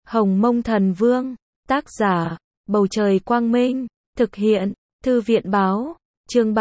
Hồng Mông Thần Vương, tác giả, Bầu Trời Quang Minh, thực hiện, Thư viện Báo, chương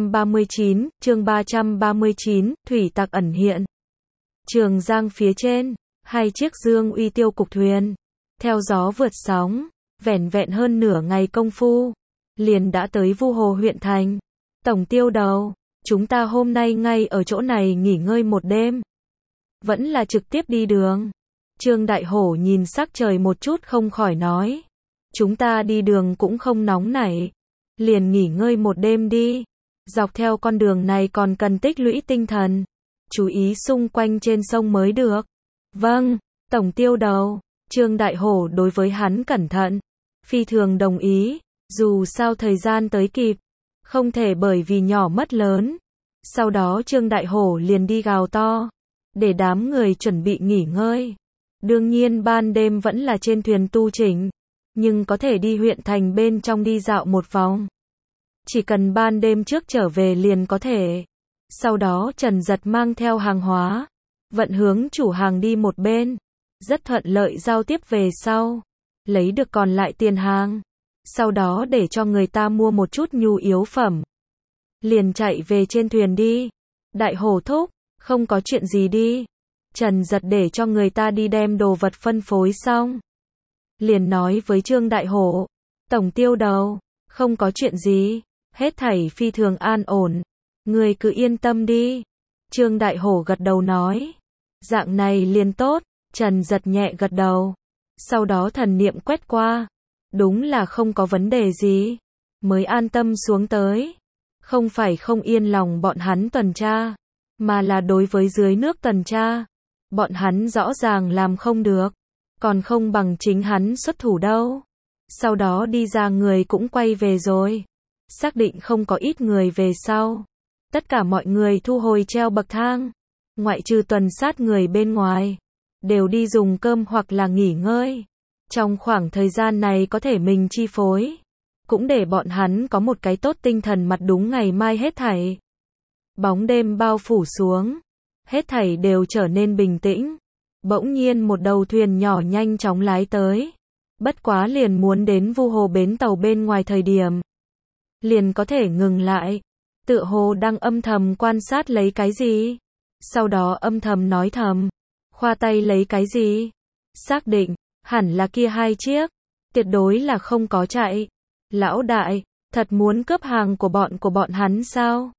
339, thủy tặc ẩn hiện. Trường Giang phía trên, hai chiếc Dương Uy Tiêu cục thuyền, theo gió vượt sóng, vẻn vẹn hơn nửa ngày công phu, liền đã tới Vu Hồ huyện thành. Tổng tiêu đầu, chúng ta hôm nay ngay ở chỗ này nghỉ ngơi một đêm. Vẫn là trực tiếp đi đường. Trương Đại Hổ nhìn sắc trời một chút không khỏi nói. Chúng ta đi đường cũng không nóng nảy. Liền nghỉ ngơi một đêm đi. Dọc theo con đường này còn cần tích lũy tinh thần. Chú ý xung quanh trên sông mới được. Vâng, Tổng tiêu đầu. Trương Đại Hổ đối với hắn cẩn thận. Phi thường đồng ý. Dù sao thời gian tới kịp. Không thể bởi vì nhỏ mất lớn. Sau đó Trương Đại Hổ liền đi gào to. Để đám người chuẩn bị nghỉ ngơi. Đương nhiên ban đêm vẫn là trên thuyền tu chỉnh. Nhưng có thể đi huyện thành bên trong đi dạo một vòng. Chỉ cần ban đêm trước trở về liền có thể. Sau đó Trần Giật mang theo hàng hóa. Vận hướng chủ hàng đi một bên. Rất thuận lợi giao tiếp về sau. Lấy được còn lại tiền hàng. Sau đó để cho người ta mua một chút nhu yếu phẩm. Liền chạy về trên thuyền đi. Đại Hổ thúc, không có chuyện gì đi. Trần Giật để cho người ta đi đem đồ vật phân phối xong. Liền nói với Trương Đại Hổ. Tổng tiêu đầu, không có chuyện gì. Hết thảy phi thường an ổn. Người cứ yên tâm đi. Trương Đại Hổ gật đầu nói. Dạng này liền tốt. Trần Giật nhẹ gật đầu. Sau đó thần niệm quét qua. Đúng là không có vấn đề gì. Mới an tâm xuống tới. Không phải không yên lòng bọn hắn tuần tra. Mà là đối với dưới nước tuần tra. Bọn hắn rõ ràng làm không được. Còn không bằng chính hắn xuất thủ đâu. Sau đó đi ra người cũng quay về rồi. Xác định không có ít người về sau. Tất cả mọi người thu hồi treo bậc thang. Ngoại trừ tuần sát người bên ngoài. Đều đi dùng cơm hoặc là nghỉ ngơi. Trong khoảng thời gian này có thể mình chi phối. Cũng để bọn hắn có một cái tốt tinh thần mặt đúng ngày mai hết thảy. Bóng đêm bao phủ xuống. Hết thảy đều trở nên bình tĩnh. Bỗng nhiên một đầu thuyền nhỏ nhanh chóng lái tới. Bất quá liền muốn đến Vu Hồ bến tàu bên ngoài thời điểm. Liền có thể ngừng lại. Tựa hồ đang âm thầm quan sát lấy cái gì. Sau đó âm thầm nói thầm. Khoa tay lấy cái gì. Xác định, hẳn là kia hai chiếc. Tuyệt đối là không có chạy. Lão đại, thật muốn cướp hàng của bọn hắn sao?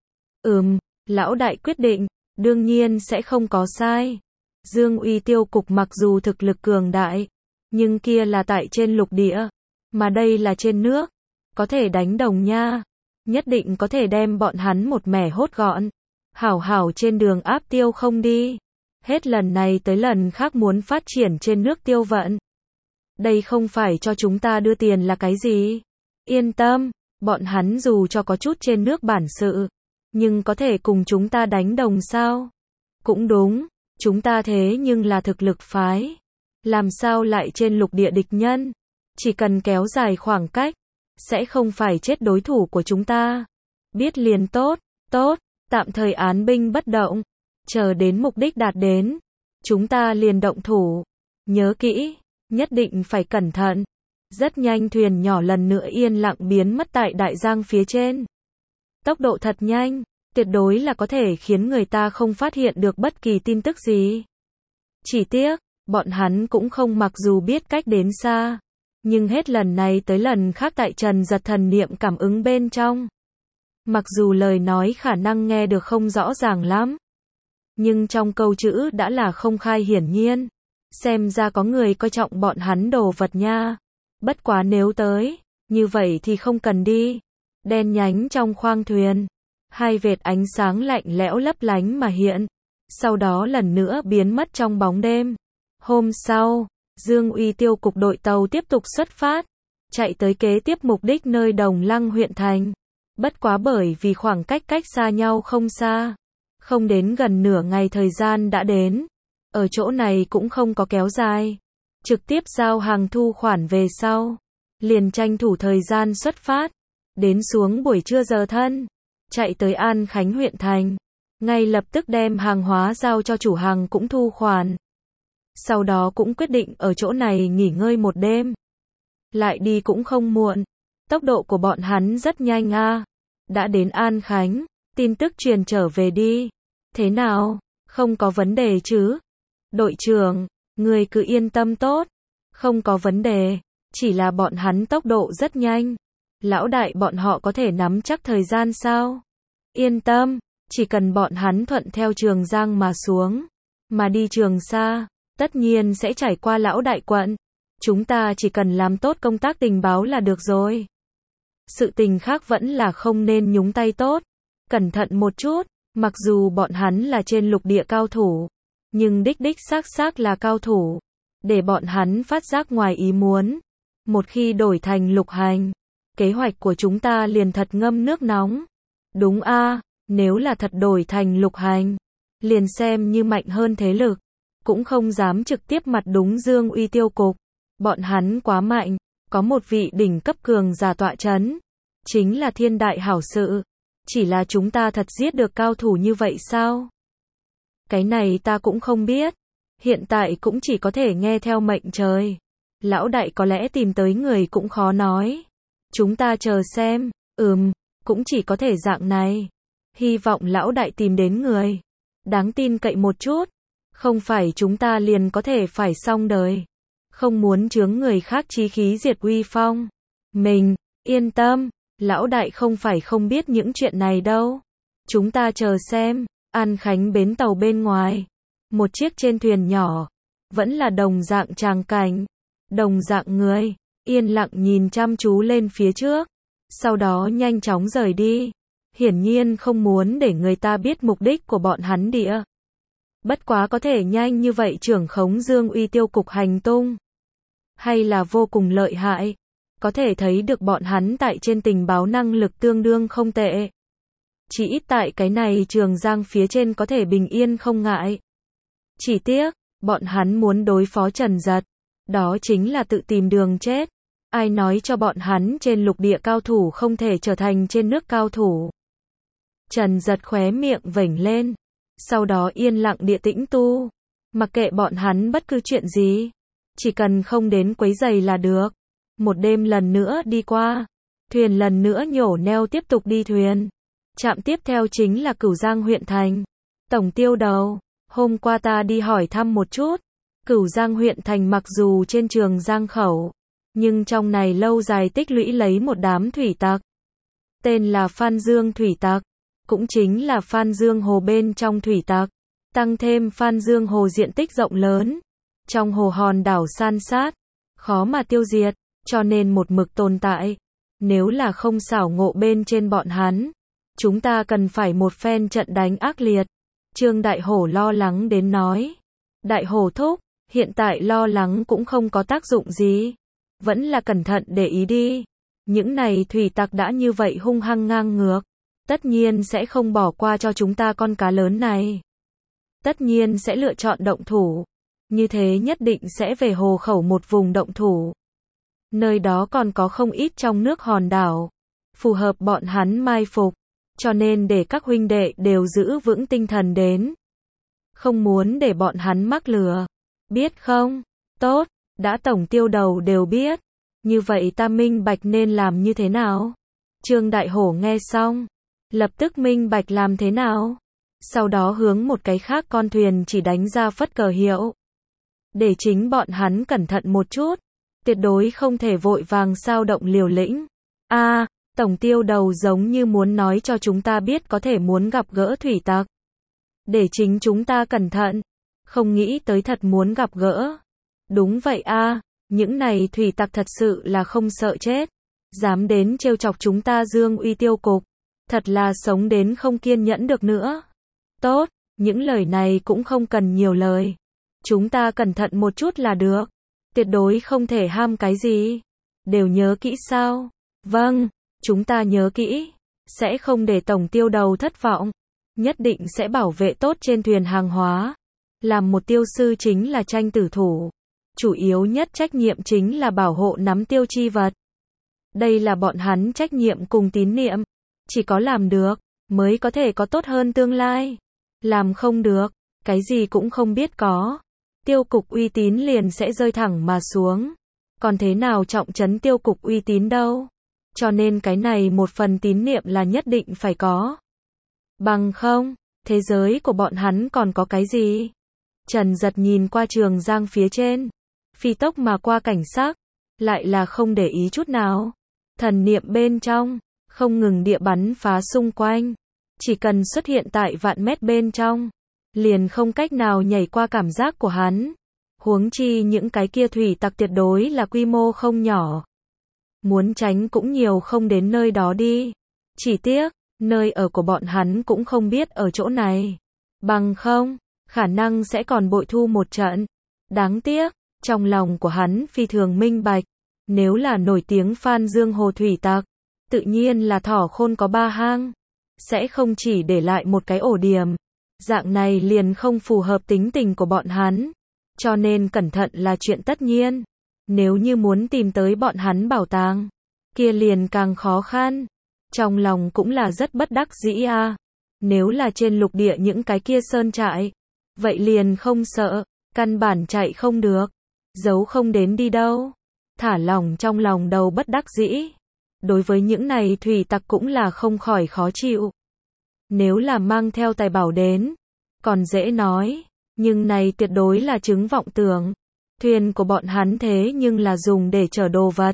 Lão đại quyết định, đương nhiên sẽ không có sai. Dương Uy Tiêu cục mặc dù thực lực cường đại, nhưng kia là tại trên lục địa, mà đây là trên nước, có thể đánh đồng nha. Nhất định có thể đem bọn hắn một mẻ hốt gọn. Hảo hảo trên đường áp tiêu không đi. Hết lần này tới lần khác muốn phát triển trên nước tiêu vận. Đây không phải cho chúng ta đưa tiền là cái gì? Yên tâm, bọn hắn dù cho có chút trên nước bản sự, nhưng có thể cùng chúng ta đánh đồng sao? Cũng đúng, chúng ta thế nhưng là thực lực phái. Làm sao lại trên lục địa địch nhân? Chỉ cần kéo dài khoảng cách, sẽ không phải chết đối thủ của chúng ta. Biết liền tốt, tạm thời án binh bất động. Chờ đến mục đích đạt đến, chúng ta liền động thủ. Nhớ kỹ, nhất định phải cẩn thận. Rất nhanh thuyền nhỏ lần nữa yên lặng biến mất tại đại giang phía trên. Tốc độ thật nhanh, tuyệt đối là có thể khiến người ta không phát hiện được bất kỳ tin tức gì. Chỉ tiếc, bọn hắn cũng không mặc dù biết cách đến xa. Nhưng hết lần này tới lần khác tại Trần Giật thần niệm cảm ứng bên trong. Mặc dù lời nói khả năng nghe được không rõ ràng lắm. Nhưng trong câu chữ đã là không khai hiển nhiên. Xem ra có người coi trọng bọn hắn đồ vật nha. Bất quá nếu tới, như vậy thì không cần đi. Đen nhánh trong khoang thuyền. Hai vệt ánh sáng lạnh lẽo lấp lánh mà hiện. Sau đó lần nữa biến mất trong bóng đêm. Hôm sau, Dương Uy Tiêu cục đội tàu tiếp tục xuất phát. Chạy tới kế tiếp mục đích nơi Đồng Lăng huyện thành. Bất quá bởi vì khoảng cách xa nhau không xa. Không đến gần nửa ngày thời gian đã đến. Ở chỗ này cũng không có kéo dài. Trực tiếp giao hàng thu khoản về sau. Liền tranh thủ thời gian xuất phát. Đến xuống buổi trưa giờ thân. Chạy tới An Khánh huyện thành. Ngay lập tức đem hàng hóa giao cho chủ hàng cũng thu khoản. sau đó cũng quyết định ở chỗ này nghỉ ngơi một đêm. Lại đi cũng không muộn. Tốc độ của bọn hắn rất nhanh a. Đã đến An Khánh, tin tức truyền trở về đi. Thế nào, không có vấn đề chứ? Đội trưởng, người cứ yên tâm tốt. Không có vấn đề, chỉ là bọn hắn tốc độ rất nhanh. Lão đại bọn họ có thể nắm chắc thời gian sao? Yên tâm, chỉ cần bọn hắn thuận theo Trường Giang mà xuống, mà đi Trường Sa, tất nhiên sẽ trải qua lão đại quận. Chúng ta chỉ cần làm tốt công tác tình báo là được rồi. Sự tình khác vẫn là không nên nhúng tay tốt. Cẩn thận một chút, mặc dù bọn hắn là trên lục địa cao thủ, nhưng đích xác là cao thủ. Để bọn hắn phát giác ngoài ý muốn. Một khi đổi thành lục hành, kế hoạch của chúng ta liền thật ngâm nước nóng. Đúng a, nếu là thật đổi thành lục hành, liền xem như mạnh hơn thế lực, cũng không dám trực tiếp mặt đúng Dương Uy tiêu cục. Bọn hắn quá mạnh, có một vị đỉnh cấp cường giả tọa chấn, chính là thiên đại hảo sự. Chỉ là chúng ta thật giết được cao thủ như vậy sao? Cái này ta cũng không biết. Hiện tại cũng chỉ có thể nghe theo mệnh trời. Lão đại có lẽ tìm tới người cũng khó nói. Chúng ta chờ xem. Cũng chỉ có thể dạng này. Hy vọng lão đại tìm đến người đáng tin cậy một chút. Không phải chúng ta liền có thể phải xong đời. Không muốn chướng người khác chí khí diệt uy phong. Mình, yên tâm, lão đại không phải không biết những chuyện này đâu. Chúng ta chờ xem. An Khánh bến tàu bên ngoài. Một chiếc trên thuyền nhỏ. Vẫn là đồng dạng tràng cảnh. Đồng dạng người. Yên lặng nhìn chăm chú lên phía trước. Sau đó nhanh chóng rời đi. Hiển nhiên không muốn để người ta biết mục đích của bọn hắn địa. Bất quá có thể nhanh như vậy trưởng khống Dương Uy tiêu cục hành tung. Hay là vô cùng lợi hại. Có thể thấy được bọn hắn tại trên tình báo năng lực tương đương không tệ. Chỉ ít tại cái này Trường Giang phía trên có thể bình yên không ngại. Chỉ tiếc, bọn hắn muốn đối phó Trần Giật. Đó chính là tự tìm đường chết. Ai nói cho bọn hắn trên lục địa cao thủ không thể trở thành trên nước cao thủ. Trần Giật khóe miệng vểnh lên. Sau đó yên lặng địa tĩnh tu. Mặc kệ bọn hắn bất cứ chuyện gì. Chỉ cần không đến quấy rầy là được. Một đêm lần nữa đi qua. Thuyền lần nữa nhổ neo tiếp tục đi thuyền. Trạm tiếp theo chính là Cửu Giang huyện thành. Tổng tiêu đầu, hôm qua ta đi hỏi thăm một chút. Cửu Giang huyện thành mặc dù trên Trường Giang khẩu, nhưng trong này lâu dài tích lũy lấy một đám thủy tặc. Tên là Phan Dương thủy tặc, cũng chính là Phan Dương hồ bên trong thủy tặc. Tăng thêm Phan Dương hồ diện tích rộng lớn. Trong hồ hòn đảo san sát, khó mà tiêu diệt, cho nên một mực tồn tại. Nếu là không xảo ngộ bên trên bọn hắn, chúng ta cần phải một phen trận đánh ác liệt. Trương Đại Hổ lo lắng đến nói. Đại Hổ thúc, hiện tại lo lắng cũng không có tác dụng gì. Vẫn là cẩn thận để ý đi. Những này thủy tặc đã như vậy hung hăng ngang ngược. Tất nhiên sẽ không bỏ qua cho chúng ta con cá lớn này. Tất nhiên sẽ lựa chọn động thủ. Như thế nhất định sẽ về hồ khẩu một vùng động thủ. Nơi đó còn có không ít trong nước hòn đảo. Phù hợp bọn hắn mai phục. Cho nên để các huynh đệ đều giữ vững tinh thần đến. Không muốn để bọn hắn mắc lừa. Biết không? Tốt, đã tổng tiêu đầu đều biết. Như vậy ta minh bạch nên làm như thế nào? Trương Đại Hổ nghe xong. Lập tức minh bạch làm thế nào? Sau đó hướng một cái khác con thuyền chỉ đánh ra phất cờ hiệu. Để chính bọn hắn cẩn thận một chút. Tuyệt đối không thể vội vàng sao động liều lĩnh. Tổng tiêu đầu giống như muốn nói cho chúng ta biết có thể muốn gặp gỡ thủy tặc. Để chính chúng ta cẩn thận. Không nghĩ tới thật muốn gặp gỡ. Đúng vậy những này thủy tặc thật sự là không sợ chết. Dám đến trêu chọc chúng ta Dương Uy tiêu cục. Thật là sống đến không kiên nhẫn được nữa. Tốt, những lời này cũng không cần nhiều lời. Chúng ta cẩn thận một chút là được. Tuyệt đối không thể ham cái gì. Đều nhớ kỹ sao? Vâng, chúng ta nhớ kỹ. Sẽ không để tổng tiêu đầu thất vọng. Nhất định sẽ bảo vệ tốt trên thuyền hàng hóa. Làm một tiêu sư chính là tranh tử thủ. Chủ yếu nhất trách nhiệm chính là bảo hộ nắm tiêu chi vật. Đây là bọn hắn trách nhiệm cùng tín niệm. Chỉ có làm được, mới có thể có tốt hơn tương lai. Làm không được, cái gì cũng không biết có. tiêu cục uy tín liền sẽ rơi thẳng mà xuống. Còn thế nào trọng trấn tiêu cục uy tín đâu? Cho nên cái này một phần tín niệm là nhất định phải có. Bằng không, thế giới của bọn hắn còn có cái gì? Trần Giật nhìn qua Trường Giang phía trên, phi tốc mà qua cảnh sắc, lại là không để ý chút nào. Thần niệm bên trong, không ngừng địa bắn phá xung quanh. Chỉ cần xuất hiện tại vạn mét bên trong, liền không cách nào nhảy qua cảm giác của hắn. Huống chi những cái kia thủy tặc tuyệt đối là quy mô không nhỏ. Muốn tránh cũng nhiều không đến nơi đó đi. Chỉ tiếc, nơi ở của bọn hắn cũng không biết ở chỗ này. Bằng không, khả năng sẽ còn bội thu một trận. Đáng tiếc, trong lòng của hắn phi thường minh bạch. Nếu là nổi tiếng Phan Dương Hồ thủy tặc, tự nhiên là thỏ khôn có ba hang. Sẽ không chỉ để lại một cái ổ điểm. Dạng này liền không phù hợp tính tình của bọn hắn. Cho nên cẩn thận là chuyện tất nhiên. Nếu như muốn tìm tới bọn hắn bảo tàng, kia liền càng khó khăn. Trong lòng cũng là rất bất đắc dĩ a. Nếu là trên lục địa những cái kia sơn trại, vậy liền không sợ, căn bản chạy không được, giấu không đến đi đâu. Thả lỏng trong lòng đầu bất đắc dĩ. Đối với những này thủy tặc cũng là không khỏi khó chịu. Nếu là mang theo tài bảo đến, còn dễ nói, nhưng này tuyệt đối là chứng vọng tưởng. Thuyền của bọn hắn thế nhưng là dùng để chở đồ vật.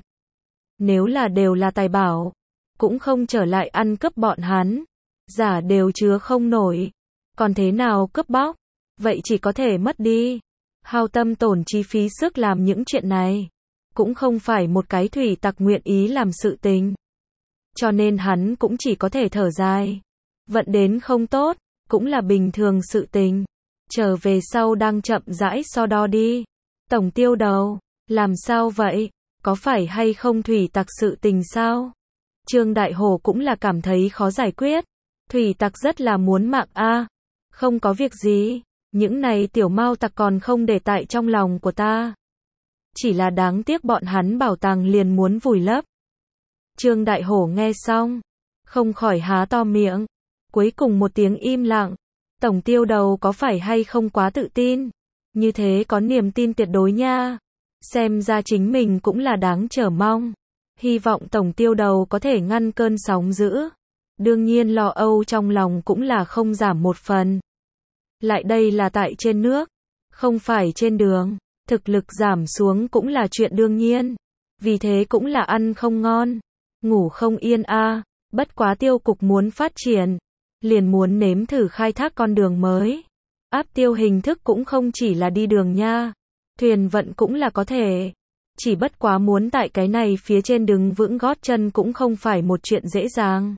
Nếu là đều là tài bảo, cũng không trở lại ăn cướp bọn hắn. Giả đều chứa không nổi. Còn thế nào cướp bóc? Vậy chỉ có thể mất đi. Hao tâm tổn chi phí sức làm những chuyện này. Cũng không phải một cái thủy tặc nguyện ý làm sự tình. Cho nên hắn cũng chỉ có thể thở dài. Vận đến không tốt, cũng là bình thường sự tình. Trở về sau đang chậm rãi so đo đi. Tổng tiêu đầu, làm sao vậy? Có phải hay không thủy tặc sự tình sao? Trương Đại Hổ cũng là cảm thấy khó giải quyết. Thủy tặc rất là muốn mạng a. Không có việc gì, những này tiểu mao tặc còn không để tại trong lòng của ta. Chỉ là đáng tiếc bọn hắn bảo tàng liền muốn vùi lấp. Trương Đại Hổ nghe xong, không khỏi há to miệng. Cuối cùng một tiếng im lặng. Tổng tiêu đầu có phải hay không quá tự tin? Như thế có niềm tin tuyệt đối nha. Xem ra chính mình cũng là đáng chờ mong. Hy vọng tổng tiêu đầu có thể ngăn cơn sóng dữ. Đương nhiên lo âu trong lòng cũng là không giảm một phần. Lại đây là tại trên nước, không phải trên đường. Thực lực giảm xuống cũng là chuyện đương nhiên. Vì thế cũng là ăn không ngon, ngủ không yên a. Bất quá tiêu cục muốn phát triển, liền muốn nếm thử khai thác con đường mới. Áp tiêu hình thức cũng không chỉ là đi đường nha. Thuyền vận cũng là có thể. Chỉ bất quá muốn tại cái này phía trên đứng vững gót chân cũng không phải một chuyện dễ dàng.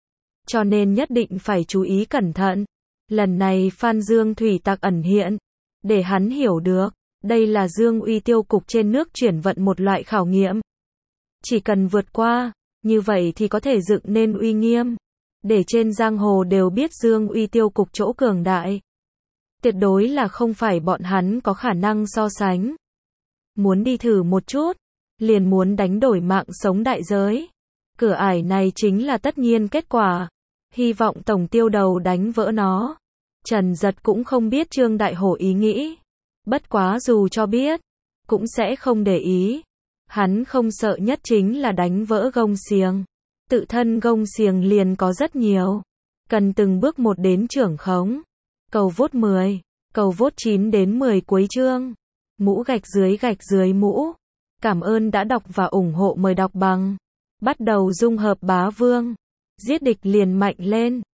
Cho nên nhất định phải chú ý cẩn thận. Lần này Phan Dương thủy tặc ẩn hiện, để hắn hiểu được, đây là Dương Uy tiêu cục trên nước chuyển vận một loại khảo nghiệm. Chỉ cần vượt qua, như vậy thì có thể dựng nên uy nghiêm. Để trên giang hồ đều biết Dương Uy tiêu cục chỗ cường đại. Tuyệt đối là không phải bọn hắn có khả năng so sánh. Muốn đi thử một chút, liền muốn đánh đổi mạng sống đại giới. Cửa ải này chính là tất nhiên kết quả. Hy vọng tổng tiêu đầu đánh vỡ nó. Trần Giật cũng không biết Trương Đại Hổ ý nghĩ. Bất quá dù cho biết, cũng sẽ không để ý. Hắn không sợ nhất chính là đánh vỡ gông xiềng. Tự thân gông xiềng liền có rất nhiều. Cần từng bước một đến trưởng khống. Cầu vote 10, cầu vote 9 đến 10 cuối chương. Mũ gạch dưới mũ. Cảm ơn đã đọc và ủng hộ, mời đọc bằng. Bắt đầu dung hợp bá vương. Giết địch liền mạnh lên.